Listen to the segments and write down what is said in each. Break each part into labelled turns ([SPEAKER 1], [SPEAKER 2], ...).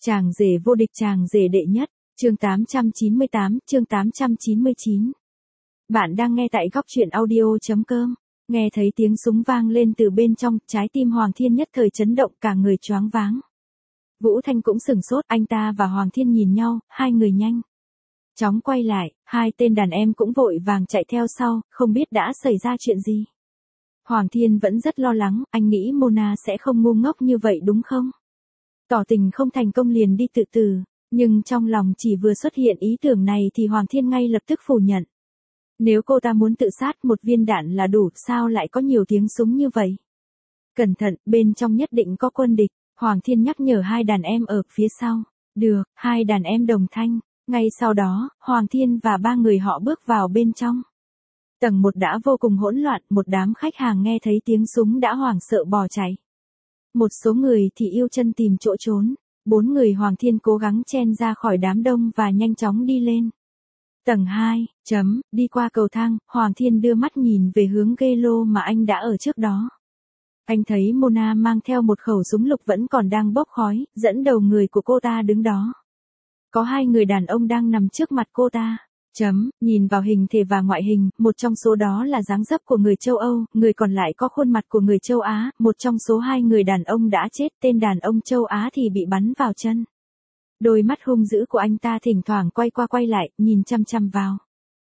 [SPEAKER 1] Chàng rể vô địch, chàng rể đệ nhất, chương 898, chương 899. Bạn đang nghe tại góc truyện audio.com. Nghe thấy tiếng súng vang lên từ bên trong, trái tim Hoàng Thiên nhất thời chấn động, cả người choáng váng. Vũ Thanh cũng sửng sốt, anh ta và Hoàng Thiên nhìn nhau, hai người nhanh chóng quay lại, hai tên đàn em cũng vội vàng chạy theo sau, không biết đã xảy ra chuyện gì. Hoàng Thiên vẫn rất lo lắng, anh nghĩ Mona sẽ không ngu ngốc như vậy đúng không? Tỏ tình không thành công liền đi tự tử, nhưng trong lòng chỉ vừa xuất hiện ý tưởng này thì Hoàng Thiên ngay lập tức phủ nhận. Nếu cô ta muốn tự sát, một viên đạn là đủ, sao lại có nhiều tiếng súng như vậy? Cẩn thận, bên trong nhất định có quân địch, Hoàng Thiên nhắc nhở hai đàn em ở phía sau. Được, hai đàn em đồng thanh. Ngay sau đó, Hoàng Thiên và ba người họ bước vào bên trong. Tầng 1 đã vô cùng hỗn loạn, một đám khách hàng nghe thấy tiếng súng đã hoảng sợ bỏ chạy. Một số người thì yêu chân tìm chỗ trốn. 4 người Hoàng Thiên cố gắng chen ra khỏi đám đông và nhanh chóng đi lên. Tầng 2, đi qua cầu thang, Hoàng Thiên đưa mắt nhìn về hướng ghê lô mà anh đã ở trước đó. Anh thấy Mona mang theo một khẩu súng lục vẫn còn đang bốc khói, dẫn đầu người của cô ta đứng đó. Có hai người đàn ông đang nằm trước mặt cô ta. Nhìn vào hình thể và ngoại hình, một trong số đó là dáng dấp của người châu Âu, người còn lại có khuôn mặt của người châu Á, một trong số hai người đàn ông đã chết, tên đàn ông châu Á thì bị bắn vào chân. Đôi mắt hung dữ của anh ta thỉnh thoảng quay qua quay lại, nhìn chăm chăm vào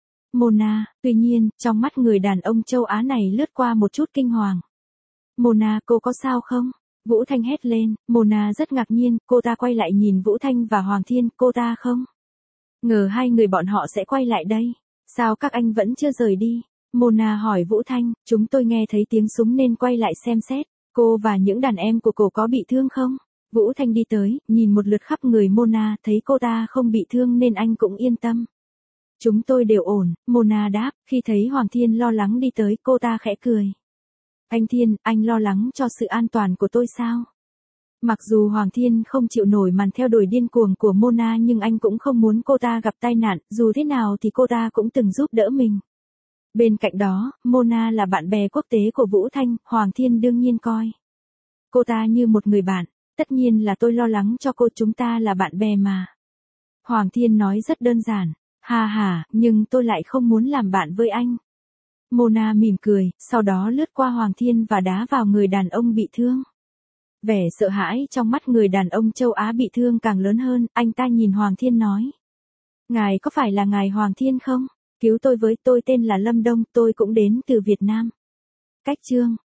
[SPEAKER 1] Mona, tuy nhiên, trong mắt người đàn ông châu Á này lướt qua một chút kinh hoàng. Mona, cô có sao không? Vũ Thanh hét lên, Mona rất ngạc nhiên, cô ta quay lại nhìn Vũ Thanh và Hoàng Thiên, cô ta không ngờ hai người bọn họ sẽ quay lại đây. Sao các anh vẫn chưa rời đi? Mona hỏi Vũ Thanh, chúng tôi nghe thấy tiếng súng nên quay lại xem xét. Cô và những đàn em của cô có bị thương không? Vũ Thanh đi tới, nhìn một lượt khắp người Mona, thấy cô ta không bị thương nên anh cũng yên tâm. Chúng tôi đều ổn, Mona đáp, khi thấy Hoàng Thiên lo lắng đi tới, cô ta khẽ cười. Anh Thiên, anh lo lắng cho sự an toàn của tôi sao? Mặc dù Hoàng Thiên không chịu nổi màn theo đuổi điên cuồng của Mona nhưng anh cũng không muốn cô ta gặp tai nạn, dù thế nào thì cô ta cũng từng giúp đỡ mình. Bên cạnh đó, Mona là bạn bè quốc tế của Vũ Thanh, Hoàng Thiên đương nhiên coi cô ta như một người bạn, tất nhiên là tôi lo lắng cho cô, chúng ta là bạn bè mà. Hoàng Thiên nói rất đơn giản, nhưng tôi lại không muốn làm bạn với anh. Mona mỉm cười, sau đó lướt qua Hoàng Thiên và đá vào người đàn ông bị thương. Vẻ sợ hãi trong mắt người đàn ông châu Á bị thương càng lớn hơn, anh ta nhìn Hoàng Thiên nói. Ngài có phải là ngài Hoàng Thiên không? Cứu tôi với, tôi tên là Lâm Đông, tôi cũng đến từ Việt Nam. Cách chương